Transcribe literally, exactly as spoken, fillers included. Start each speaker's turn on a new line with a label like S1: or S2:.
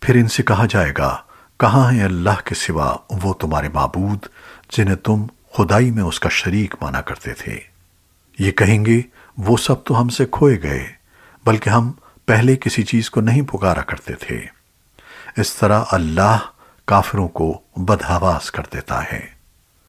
S1: फिर इनसे कहा जाएगा, कहाँ है अल्लाह के सिवा वो तुम्हारे माबूद जिन्हें तुम खुदाई में उसका शरीक माना करते थे। ये कहेंगे, वो सब तो हमसे खोए गए, बल्कि हम पहले किसी चीज को नहीं पुकारा करते थे। इस तरह अल्लाह काफिरों को बदहवास कर देता है।